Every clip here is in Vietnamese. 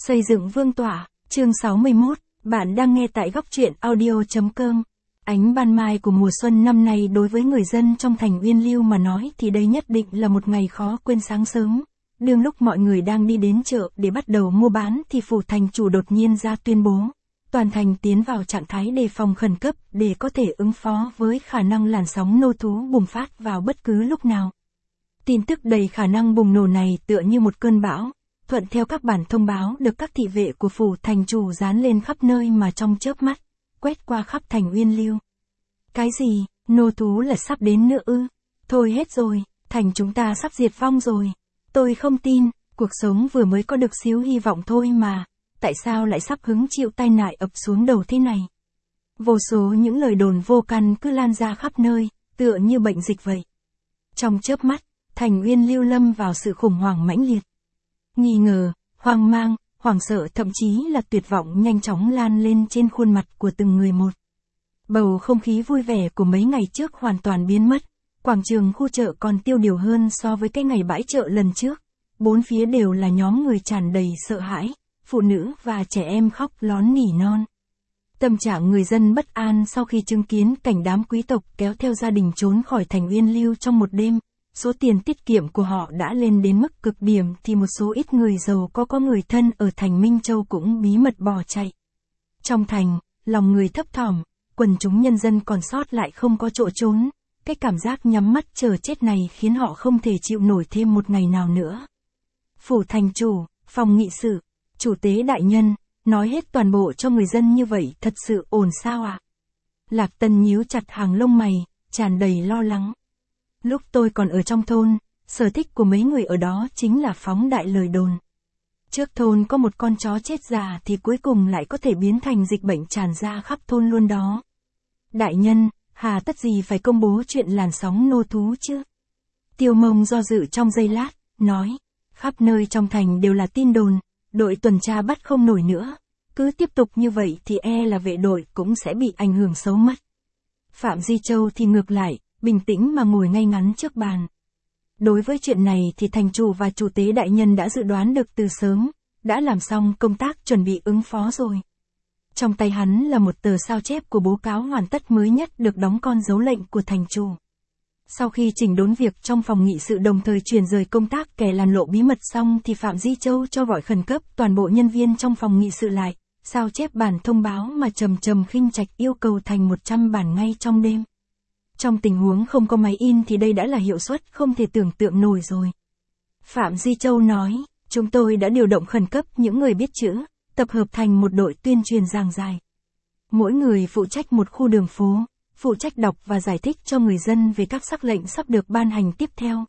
Xây dựng vương tọa, chương 61, bạn đang nghe tại góc truyện audio.com. Ánh ban mai của mùa xuân năm nay đối với người dân trong thành Uyên Lưu mà nói thì đây nhất định là một ngày khó quên. Sáng sớm, đương lúc mọi người đang đi đến chợ để bắt đầu mua bán thì phủ thành chủ đột nhiên ra tuyên bố, toàn thành tiến vào trạng thái đề phòng khẩn cấp để có thể ứng phó với khả năng làn sóng nô thú bùng phát vào bất cứ lúc nào. Tin tức đầy khả năng bùng nổ này tựa như một cơn bão, thuận theo các bản thông báo được các thị vệ của phủ thành chủ dán lên khắp nơi mà trong chớp mắt, quét qua khắp thành Uyên Lưu. Cái gì, nô thú là sắp đến nữa ư? Thôi hết rồi, thành chúng ta sắp diệt vong rồi. Tôi không tin, cuộc sống vừa mới có được xíu hy vọng thôi mà, tại sao lại sắp hứng chịu tai nạn ập xuống đầu thế này? Vô số những lời đồn vô căn cứ lan ra khắp nơi, tựa như bệnh dịch vậy. Trong chớp mắt, thành Uyên Lưu lâm vào sự khủng hoảng mãnh liệt. Nghi ngờ, hoang mang, hoảng sợ thậm chí là tuyệt vọng nhanh chóng lan lên trên khuôn mặt của từng người một. Bầu không khí vui vẻ của mấy ngày trước hoàn toàn biến mất, quảng trường khu chợ còn tiêu điều hơn so với cái ngày bãi chợ lần trước. Bốn phía đều là nhóm người tràn đầy sợ hãi, phụ nữ và trẻ em khóc lón nỉ non. Tâm trạng người dân bất an sau khi chứng kiến cảnh đám quý tộc kéo theo gia đình trốn khỏi thành Uyên Lưu trong một đêm. Số tiền tiết kiệm của họ đã lên đến mức cực điểm thì một số ít người giàu có người thân ở thành Minh Châu cũng bí mật bỏ chạy. Trong thành, lòng người thấp thỏm, quần chúng nhân dân còn sót lại không có chỗ trốn. Cái cảm giác nhắm mắt chờ chết này khiến họ không thể chịu nổi thêm một ngày nào nữa. Phủ thành chủ, phòng nghị sự, chủ tế đại nhân, nói hết toàn bộ cho người dân như vậy thật sự ổn sao ạ? Lạc Tân nhíu chặt hàng lông mày, tràn đầy lo lắng. Lúc tôi còn ở trong thôn, sở thích của mấy người ở đó chính là phóng đại lời đồn. Trước thôn có một con chó chết già thì cuối cùng lại có thể biến thành dịch bệnh tràn ra khắp thôn luôn đó. Đại nhân, hà tất gì phải công bố chuyện làn sóng nô thú chứ? Tiêu Mông do dự trong giây lát, nói, khắp nơi trong thành đều là tin đồn, đội tuần tra bắt không nổi nữa. Cứ tiếp tục như vậy thì là vệ đội cũng sẽ bị ảnh hưởng xấu mất. Phạm Di Châu thì ngược lại, bình tĩnh mà ngồi ngay ngắn trước bàn. Đối với chuyện này thì thành chủ và chủ tế đại nhân đã dự đoán được từ sớm, đã làm xong công tác chuẩn bị ứng phó rồi. Trong tay hắn là một tờ sao chép của báo cáo hoàn tất mới nhất được đóng con dấu lệnh của thành chủ. Sau khi chỉnh đốn việc trong phòng nghị sự đồng thời chuyển rời công tác kẻ làn lộ bí mật xong thì Phạm Di Châu cho gọi khẩn cấp toàn bộ nhân viên trong phòng nghị sự lại, sao chép bản thông báo mà Trầm Khinh Trạch yêu cầu thành 100 bản ngay trong đêm. Trong tình huống không có máy in thì đây đã là hiệu suất không thể tưởng tượng nổi rồi. Phạm Di Châu nói, chúng tôi đã điều động khẩn cấp những người biết chữ, tập hợp thành một đội tuyên truyền giảng giải. Mỗi người phụ trách một khu đường phố, phụ trách đọc và giải thích cho người dân về các sắc lệnh sắp được ban hành tiếp theo.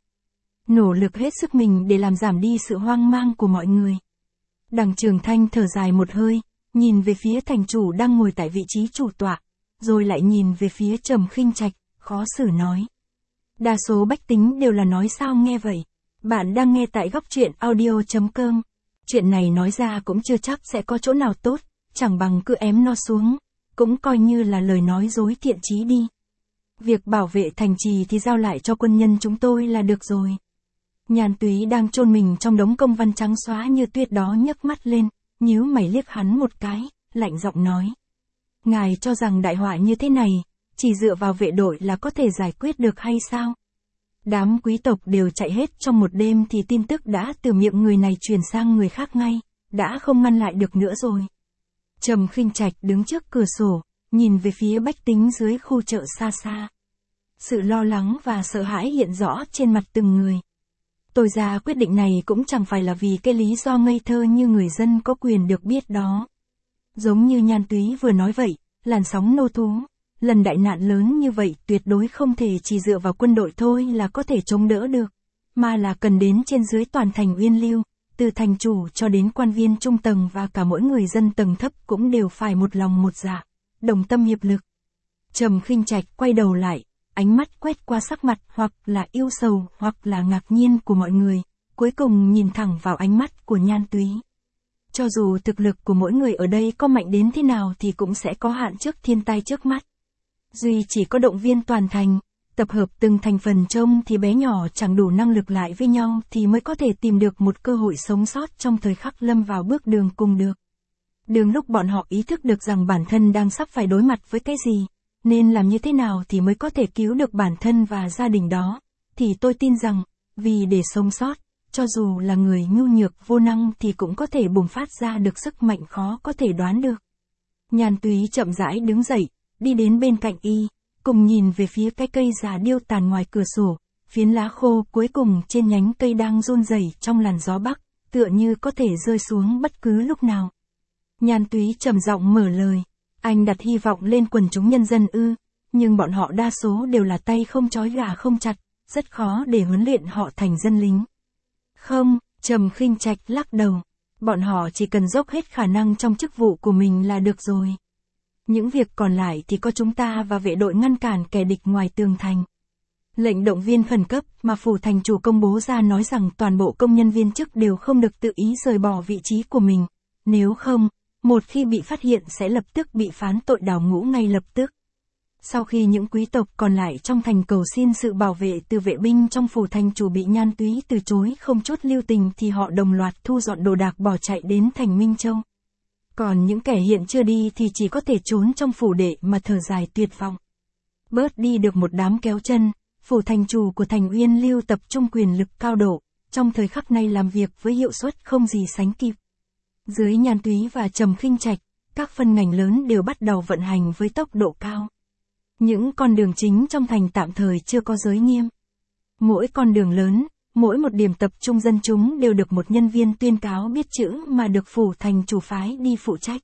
Nỗ lực hết sức mình để làm giảm đi sự hoang mang của mọi người. Đằng Trường Thanh thở dài một hơi, nhìn về phía thành chủ đang ngồi tại vị trí chủ tọa, rồi lại nhìn về phía Trầm Khinh Trạch. Khó xử nói. Đa số bách tính đều là nói sao nghe vậy. Bạn đang nghe tại góc truyện audio.com. Chuyện này nói ra cũng chưa chắc sẽ có chỗ nào tốt, chẳng bằng cứ ém nó xuống, cũng coi như là lời nói dối thiện chí đi. Việc bảo vệ thành trì thì giao lại cho quân nhân chúng tôi là được rồi. Nhàn Túy đang chôn mình trong đống công văn trắng xóa như tuyết đó nhấc mắt lên, nhíu mày liếc hắn một cái, lạnh giọng nói. Ngài cho rằng đại họa như thế này, chỉ dựa vào vệ đội là có thể giải quyết được hay sao? Đám quý tộc đều chạy hết trong một đêm thì tin tức đã từ miệng người này truyền sang người khác ngay, đã không ngăn lại được nữa rồi. Trầm Khinh Trạch đứng trước cửa sổ, nhìn về phía bách tính dưới khu chợ xa xa. Sự lo lắng và sợ hãi hiện rõ trên mặt từng người. Tôi ra quyết định này cũng chẳng phải là vì cái lý do ngây thơ như người dân có quyền được biết đó. Giống như Nhan Túy vừa nói vậy, làn sóng nô thú. Lần đại nạn lớn như vậy tuyệt đối không thể chỉ dựa vào quân đội thôi là có thể chống đỡ được, mà là cần đến trên dưới toàn thành Uyên Lưu, từ thành chủ cho đến quan viên trung tầng và cả mỗi người dân tầng thấp cũng đều phải một lòng một dạ, đồng tâm hiệp lực. Trầm Khinh Trạch quay đầu lại, ánh mắt quét qua sắc mặt hoặc là yêu sầu hoặc là ngạc nhiên của mọi người, cuối cùng nhìn thẳng vào ánh mắt của Nhan Túy. Cho dù thực lực của mỗi người ở đây có mạnh đến thế nào thì cũng sẽ có hạn trước thiên tai trước mắt. Duy chỉ có động viên toàn thành, tập tập hợp từng thành phần trông thì bé nhỏ chẳng đủ năng lực lại với nhau thì mới có thể tìm được một cơ hội sống sót trong thời khắc lâm vào bước đường cùng được. Đường lúc bọn họ ý thức được rằng bản thân đang sắp phải đối mặt với cái gì, nên làm như thế nào thì mới có thể cứu được bản thân và gia đình đó, thì tôi tin rằng, vì để sống sót, cho dù là người nhu nhược vô năng thì cũng có thể bùng phát ra được sức mạnh khó có thể đoán được. Nhan Túy chậm rãi đứng dậy, đi đến bên cạnh y, cùng nhìn về phía cái cây già điêu tàn ngoài cửa sổ, phiến lá khô cuối cùng trên nhánh cây đang run rẩy trong làn gió bắc, tựa như có thể rơi xuống bất cứ lúc nào. Nhan Túy trầm giọng mở lời, anh đặt hy vọng lên quần chúng nhân dân ư, nhưng bọn họ đa số đều là tay không trói gà không chặt, rất khó để huấn luyện họ thành dân lính. Không, Trầm Khinh Trạch lắc đầu, bọn họ chỉ cần dốc hết khả năng trong chức vụ của mình là được rồi. Những việc còn lại thì có chúng ta và vệ đội ngăn cản kẻ địch ngoài tường thành. Lệnh động viên khẩn cấp mà phủ thành chủ công bố ra nói rằng toàn bộ công nhân viên chức đều không được tự ý rời bỏ vị trí của mình, nếu không, một khi bị phát hiện sẽ lập tức bị phán tội đào ngũ ngay lập tức. Sau khi những quý tộc còn lại trong thành cầu xin sự bảo vệ từ vệ binh trong phủ thành chủ bị Nhan Túy từ chối không chút lưu tình thì họ đồng loạt thu dọn đồ đạc bỏ chạy đến thành Minh Châu. Còn những kẻ hiện chưa đi thì chỉ có thể trốn trong phủ đệ mà thở dài tuyệt vọng. Bớt đi được một đám kéo chân, phủ thành chủ của thành Uyên Lưu tập trung quyền lực cao độ, trong thời khắc này làm việc với hiệu suất không gì sánh kịp. Dưới Nhan Túy và Trầm Khinh Trạch, các phân ngành lớn đều bắt đầu vận hành với tốc độ cao. Những con đường chính trong thành tạm thời chưa có giới nghiêm. Mỗi con đường lớn, mỗi một điểm tập trung dân chúng đều được một nhân viên tuyên cáo biết chữ mà được phủ thành chủ phái đi phụ trách.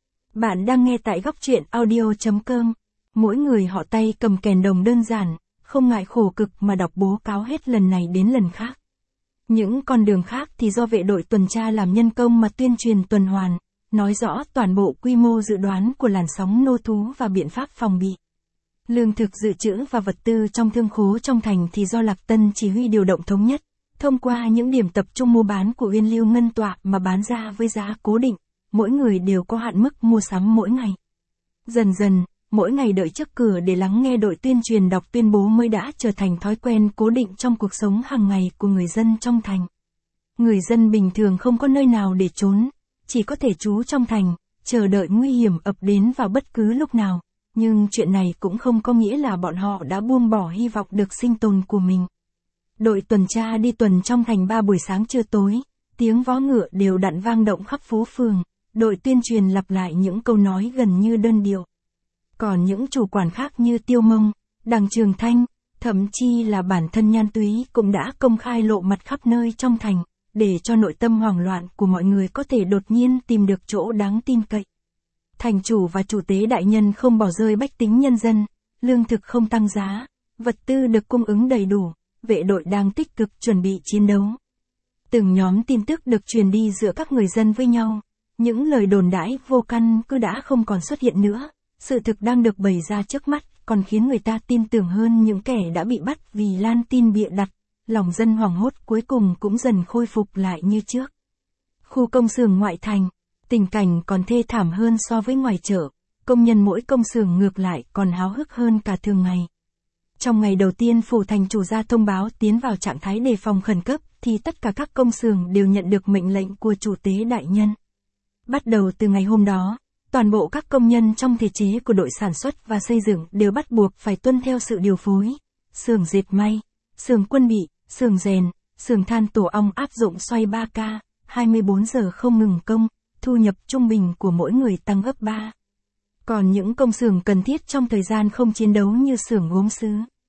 Bạn đang nghe tại góc truyện audio.com. Mỗi người họ tay cầm kèn đồng đơn giản, không ngại khổ cực mà đọc bố cáo hết lần này đến lần khác. Những con đường khác thì do vệ đội tuần tra làm nhân công mà tuyên truyền tuần hoàn, nói rõ toàn bộ quy mô dự đoán của làn sóng nô thú và biện pháp phòng bị. Lương thực dự trữ và vật tư trong thương khố trong thành thì do Lạc Tân chỉ huy điều động thống nhất, thông qua những điểm tập trung mua bán của Uyên Lưu Ngân Tọa mà bán ra với giá cố định, mỗi người đều có hạn mức mua sắm mỗi ngày. Dần dần, mỗi ngày đợi trước cửa để lắng nghe đội tuyên truyền đọc tuyên bố mới đã trở thành thói quen cố định trong cuộc sống hàng ngày của người dân trong thành. Người dân bình thường không có nơi nào để trốn, chỉ có thể trú trong thành, chờ đợi nguy hiểm ập đến vào bất cứ lúc nào. Nhưng chuyện này cũng không có nghĩa là bọn họ đã buông bỏ hy vọng được sinh tồn của mình. Đội tuần tra đi tuần trong thành 3 buổi sáng trưa tối, tiếng vó ngựa đều đặn vang động khắp phố phường, đội tuyên truyền lặp lại những câu nói gần như đơn điệu. Còn những chủ quản khác như Tiêu Mông, Đằng Trường Thanh, thậm chi là bản thân Nhan Túy cũng đã công khai lộ mặt khắp nơi trong thành, để cho nội tâm hoảng loạn của mọi người có thể đột nhiên tìm được chỗ đáng tin cậy. Thành chủ và chủ tế đại nhân không bỏ rơi bách tính nhân dân, lương thực không tăng giá, vật tư được cung ứng đầy đủ, vệ đội đang tích cực chuẩn bị chiến đấu. Từng nhóm tin tức được truyền đi giữa các người dân với nhau, những lời đồn đãi vô căn cứ đã không còn xuất hiện nữa, sự thực đang được bày ra trước mắt, còn khiến người ta tin tưởng hơn những kẻ đã bị bắt vì lan tin bịa đặt, lòng dân hoảng hốt cuối cùng cũng dần khôi phục lại như trước. Khu công xưởng ngoại thành, tình cảnh còn thê thảm hơn so với ngoài chợ, công nhân mỗi công xưởng ngược lại còn háo hức hơn cả thường ngày. Trong ngày đầu tiên phủ thành chủ ra thông báo tiến vào trạng thái đề phòng khẩn cấp, thì tất cả các công xưởng đều nhận được mệnh lệnh của chủ tế đại nhân. Bắt đầu từ ngày hôm đó, toàn bộ các công nhân trong thể chế của đội sản xuất và xây dựng đều bắt buộc phải tuân theo sự điều phối. Xưởng dệt may, xưởng quân bị, xưởng rèn, xưởng than tổ ong áp dụng xoay 3K, 24 giờ không ngừng công, thu nhập trung bình của mỗi người tăng gấp 3. Còn những công xưởng cần thiết trong thời gian không chiến đấu như xưởng gốm sứ,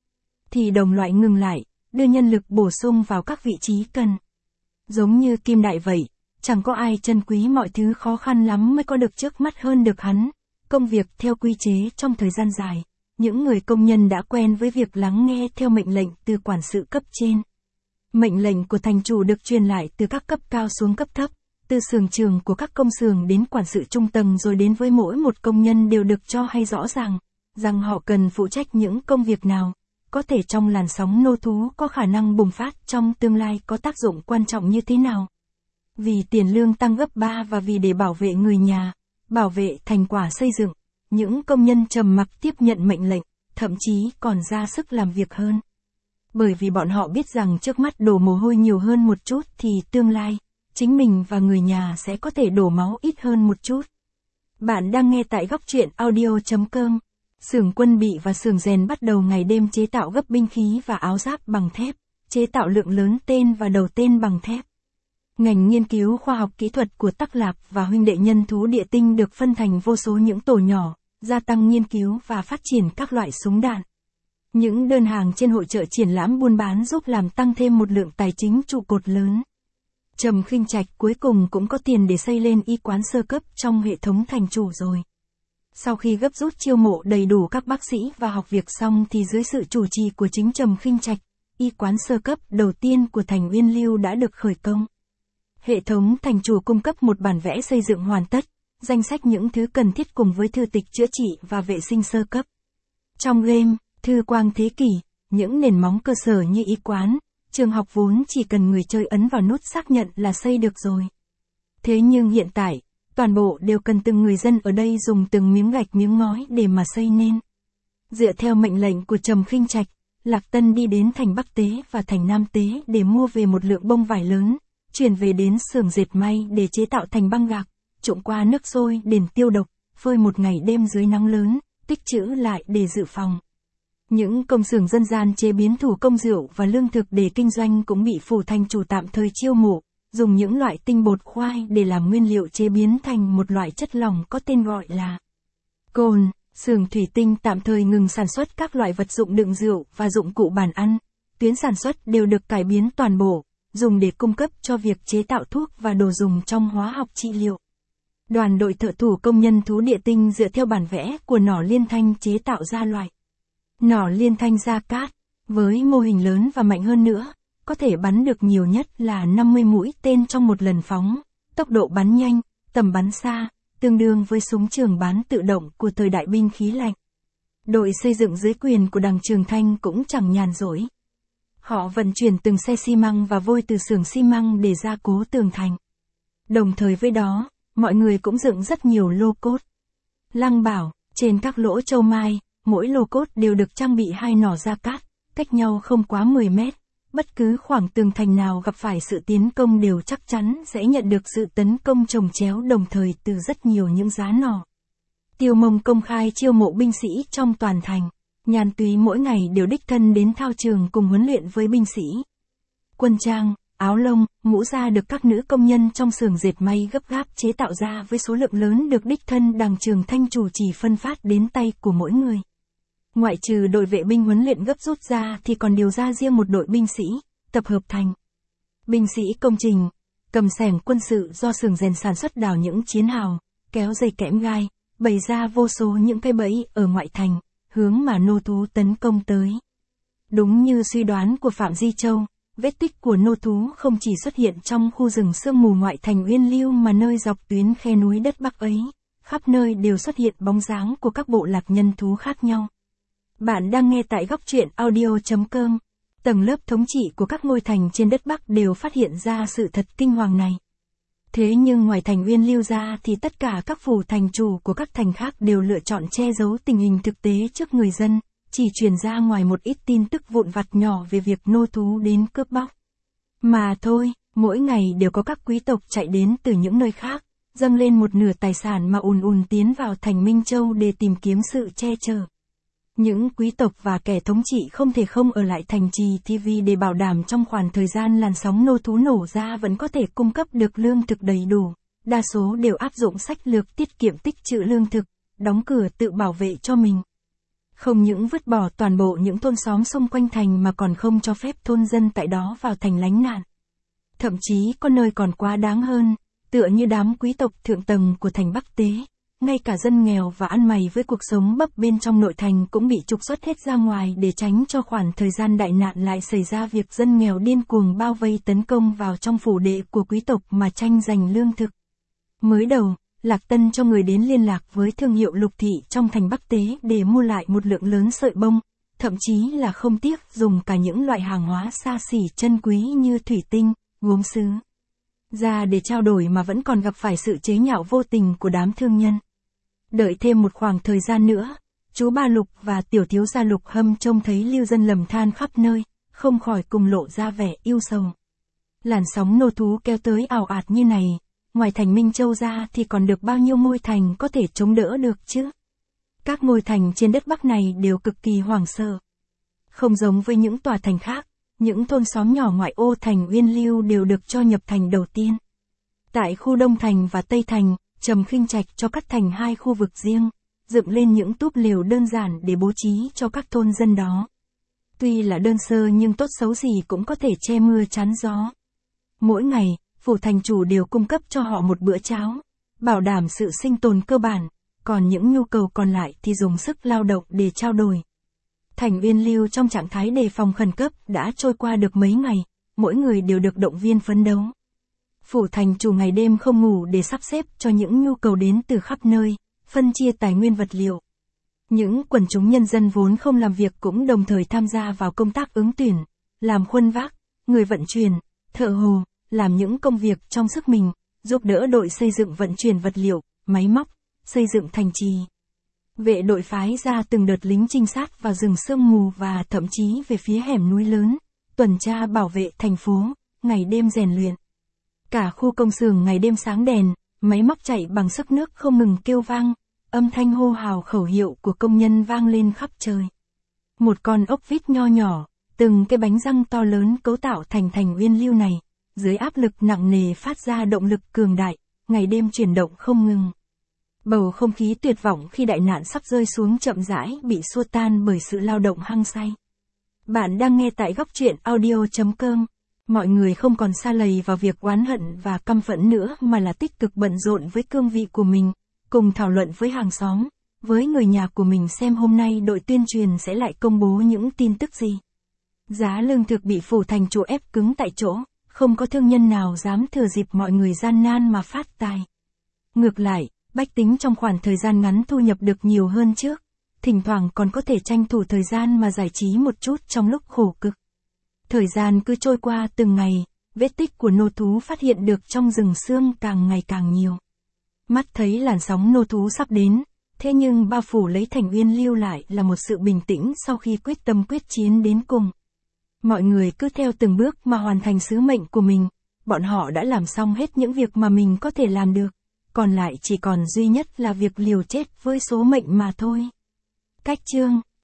thì đồng loại ngừng lại, đưa nhân lực bổ sung vào các vị trí cần. Giống như Kim Đại vậy, chẳng có ai trân quý mọi thứ khó khăn lắm mới có được trước mắt hơn được hắn. Công việc theo quy chế trong thời gian dài, những người công nhân đã quen với việc lắng nghe theo mệnh lệnh từ quản sự cấp trên. Mệnh lệnh của thành chủ được truyền lại từ các cấp cao xuống cấp thấp, từ xưởng trường của các công xưởng đến quản sự trung tầng rồi đến với mỗi một công nhân đều được cho hay rõ ràng, rằng họ cần phụ trách những công việc nào, có thể trong làn sóng nô thú có khả năng bùng phát trong tương lai có tác dụng quan trọng như thế nào. Vì tiền lương tăng gấp 3 và vì để bảo vệ người nhà, bảo vệ thành quả xây dựng, những công nhân trầm mặc tiếp nhận mệnh lệnh, thậm chí còn ra sức làm việc hơn. Bởi vì bọn họ biết rằng trước mắt đổ mồ hôi nhiều hơn một chút thì tương lai, chính mình và người nhà sẽ có thể đổ máu ít hơn một chút. Bạn đang nghe tại góc truyện audio.com. Xưởng quân bị và xưởng rèn bắt đầu ngày đêm chế tạo gấp binh khí và áo giáp bằng thép, chế tạo lượng lớn tên và đầu tên bằng thép. Ngành nghiên cứu khoa học kỹ thuật của Tắc Lạp và huynh đệ nhân thú địa tinh được phân thành vô số những tổ nhỏ, gia tăng nghiên cứu và phát triển các loại súng đạn. Những đơn hàng trên hội chợ triển lãm buôn bán giúp làm tăng thêm một lượng tài chính trụ cột lớn. Trầm Khinh Trạch cuối cùng cũng có tiền để xây lên y quán sơ cấp trong hệ thống thành chủ rồi. Sau khi gấp rút chiêu mộ đầy đủ các bác sĩ và học việc xong thì dưới sự chủ trì của chính Trầm Khinh Trạch, y quán sơ cấp đầu tiên của thành Uyên Lưu đã được khởi công. Hệ thống thành chủ cung cấp một bản vẽ xây dựng hoàn tất, danh sách những thứ cần thiết cùng với thư tịch chữa trị và vệ sinh sơ cấp. Trong game, Thư Quang Thế Kỷ, những nền móng cơ sở như y quán, trường học vốn chỉ cần người chơi ấn vào nút xác nhận là xây được rồi. Thế nhưng hiện tại, toàn bộ đều cần từng người dân ở đây dùng từng miếng gạch miếng ngói để mà xây nên. Dựa theo mệnh lệnh của Trầm Khinh Trạch, Lạc Tân đi đến thành Bắc Tế và thành Nam Tế để mua về một lượng bông vải lớn, chuyển về đến xưởng dệt may để chế tạo thành băng gạc, trộn qua nước sôi đền tiêu độc, phơi một ngày đêm dưới nắng lớn, tích trữ lại để dự phòng. Những công xưởng dân gian chế biến thủ công rượu và lương thực để kinh doanh cũng bị phủ thành chủ tạm thời chiêu mộ, dùng những loại tinh bột khoai để làm nguyên liệu chế biến thành một loại chất lỏng có tên gọi là cồn. Xưởng thủy tinh tạm thời ngừng sản xuất các loại vật dụng đựng rượu và dụng cụ bàn ăn, tuyến sản xuất đều được cải biến toàn bộ, dùng để cung cấp cho việc chế tạo thuốc và đồ dùng trong hóa học trị liệu. Đoàn đội thợ thủ công nhân thú địa tinh dựa theo bản vẽ của nỏ liên thanh chế tạo ra loại nỏ liên thanh gia cát, với mô hình lớn và mạnh hơn nữa, có thể bắn được nhiều nhất là 50 mũi tên trong một lần phóng, tốc độ bắn nhanh, tầm bắn xa, tương đương với súng trường bắn tự động của thời đại binh khí lạnh. Đội xây dựng dưới quyền của Đằng Trường Thanh cũng chẳng nhàn rỗi. Họ vận chuyển từng xe xi măng và vôi từ xưởng xi măng để gia cố tường thành. Đồng thời với đó, mọi người cũng dựng rất nhiều lô cốt. Lăng bảo, trên các lỗ châu mai, mỗi lô cốt đều được trang bị 2 nỏ gia cát, cách nhau không quá 10 mét. Bất cứ khoảng tường thành nào gặp phải sự tiến công đều chắc chắn sẽ nhận được sự tấn công chồng chéo đồng thời từ rất nhiều những giá nỏ. Tiêu Mông công khai chiêu mộ binh sĩ trong toàn thành. Nhàn Túy mỗi ngày đều đích thân đến thao trường cùng huấn luyện với binh sĩ. Quân trang, áo lông, mũ da được các nữ công nhân trong xưởng dệt may gấp gáp chế tạo ra với số lượng lớn được đích thân Đằng Trường Thanh chủ trì phân phát đến tay của mỗi người. Ngoại trừ đội vệ binh huấn luyện gấp rút ra thì còn điều ra riêng một đội binh sĩ, tập hợp thành binh sĩ công trình, cầm xẻng quân sự do xưởng rèn sản xuất đào những chiến hào, kéo dây kẽm gai, bày ra vô số những cái bẫy ở ngoại thành, hướng mà nô thú tấn công tới. Đúng như suy đoán của Phạm Di Châu, vết tích của nô thú không chỉ xuất hiện trong khu rừng sương mù ngoại thành Uyên Lưu mà nơi dọc tuyến khe núi đất Bắc ấy, khắp nơi đều xuất hiện bóng dáng của các bộ lạc nhân thú khác nhau. Bạn đang nghe tại góc truyện audio.com. Tầng lớp thống trị của các ngôi thành trên đất Bắc đều phát hiện ra sự thật kinh hoàng này. Thế nhưng ngoài thành Uyên Lưu ra thì tất cả các phủ thành chủ của các thành khác đều lựa chọn che giấu tình hình thực tế trước người dân, chỉ truyền ra ngoài một ít tin tức vụn vặt nhỏ về việc nô thú đến cướp bóc. Mà thôi, mỗi ngày đều có các quý tộc chạy đến từ những nơi khác, dâng lên một nửa tài sản mà ùn tiến vào thành Minh Châu để tìm kiếm sự che chở. Những quý tộc và kẻ thống trị không thể không ở lại thành trì thì vì để bảo đảm trong khoảng thời gian làn sóng nô thú nổ ra vẫn có thể cung cấp được lương thực đầy đủ, đa số đều áp dụng sách lược tiết kiệm tích trữ lương thực, đóng cửa tự bảo vệ cho mình. Không những vứt bỏ toàn bộ những thôn xóm xung quanh thành mà còn không cho phép thôn dân tại đó vào thành lánh nạn. Thậm chí có nơi còn quá đáng hơn, tựa như đám quý tộc thượng tầng của thành Bắc Tế. Ngay cả dân nghèo và ăn mày với cuộc sống bấp bên trong nội thành cũng bị trục xuất hết ra ngoài để tránh cho khoảng thời gian đại nạn lại xảy ra việc dân nghèo điên cuồng bao vây tấn công vào trong phủ đệ của quý tộc mà tranh giành lương thực. Mới đầu, Lạc Tân cho người đến liên lạc với thương hiệu Lục Thị trong thành Bắc Tế để mua lại một lượng lớn sợi bông, thậm chí là không tiếc dùng cả những loại hàng hóa xa xỉ chân quý như thủy tinh, gốm sứ ra để trao đổi mà vẫn còn gặp phải sự chế nhạo vô tình của đám thương nhân. Đợi thêm một khoảng thời gian nữa, chú Ba Lục và tiểu thiếu gia Lục Hâm trông thấy lưu dân lầm than khắp nơi, không khỏi cùng lộ ra vẻ ưu sầu. Làn sóng nô thú kéo tới ào ạt như này, ngoài thành Minh Châu ra thì còn được bao nhiêu ngôi thành có thể chống đỡ được chứ? Các ngôi thành trên đất Bắc này đều cực kỳ hoảng sợ. Không giống với những tòa thành khác, những thôn xóm nhỏ ngoại ô thành Uyên Lưu đều được cho nhập thành đầu tiên. Tại khu Đông Thành và Tây Thành, Trầm Khinh Trạch cho cắt thành 2 khu vực riêng, dựng lên những túp lều đơn giản để bố trí cho các thôn dân đó. Tuy là đơn sơ nhưng tốt xấu gì cũng có thể che mưa chắn gió. Mỗi ngày, phủ thành chủ đều cung cấp cho họ một bữa cháo, bảo đảm sự sinh tồn cơ bản, còn những nhu cầu còn lại thì dùng sức lao động để trao đổi. Thành Uyên Lưu trong trạng thái đề phòng khẩn cấp đã trôi qua được mấy ngày, mỗi người đều được động viên phấn đấu. Phủ thành chủ ngày đêm không ngủ để sắp xếp cho những nhu cầu đến từ khắp nơi, phân chia tài nguyên vật liệu. Những quần chúng nhân dân vốn không làm việc cũng đồng thời tham gia vào công tác ứng tuyển, làm khuân vác, người vận chuyển, thợ hồ, làm những công việc trong sức mình, giúp đỡ đội xây dựng vận chuyển vật liệu, máy móc, xây dựng thành trì. Vệ đội phái ra từng đợt lính trinh sát vào rừng sương mù và thậm chí về phía hẻm núi lớn, tuần tra bảo vệ thành phố, ngày đêm rèn luyện. Cả khu công xưởng ngày đêm sáng đèn, máy móc chạy bằng sức nước không ngừng kêu vang, âm thanh hô hào khẩu hiệu của công nhân vang lên khắp trời. Một con ốc vít nho nhỏ, từng cái bánh răng to lớn cấu tạo thành thành Uyên Lưu này, dưới áp lực nặng nề phát ra động lực cường đại, ngày đêm chuyển động không ngừng. Bầu không khí tuyệt vọng khi đại nạn sắp rơi xuống chậm rãi bị xua tan bởi sự lao động hăng say. Bạn đang nghe tại góc truyện audio.com. Mọi người không còn sa lầy vào việc oán hận và căm phẫn nữa mà là tích cực bận rộn với cương vị của mình, cùng thảo luận với hàng xóm, với người nhà của mình xem hôm nay đội tuyên truyền sẽ lại công bố những tin tức gì. Giá lương thực bị phủ thành chủ ép cứng tại chỗ, không có thương nhân nào dám thừa dịp mọi người gian nan mà phát tài. Ngược lại, bách tính trong khoảng thời gian ngắn thu nhập được nhiều hơn trước, thỉnh thoảng còn có thể tranh thủ thời gian mà giải trí một chút trong lúc khổ cực. Thời gian cứ trôi qua từng ngày, vết tích của nô thú phát hiện được trong rừng sương càng ngày càng nhiều. Mắt thấy làn sóng nô thú sắp đến, thế nhưng bao phủ lấy thành Uyên Lưu lại là một sự bình tĩnh sau khi quyết tâm quyết chiến đến cùng. Mọi người cứ theo từng bước mà hoàn thành sứ mệnh của mình, bọn họ đã làm xong hết những việc mà mình có thể làm được, còn lại chỉ còn duy nhất là việc liều chết với số mệnh mà thôi. Cách chương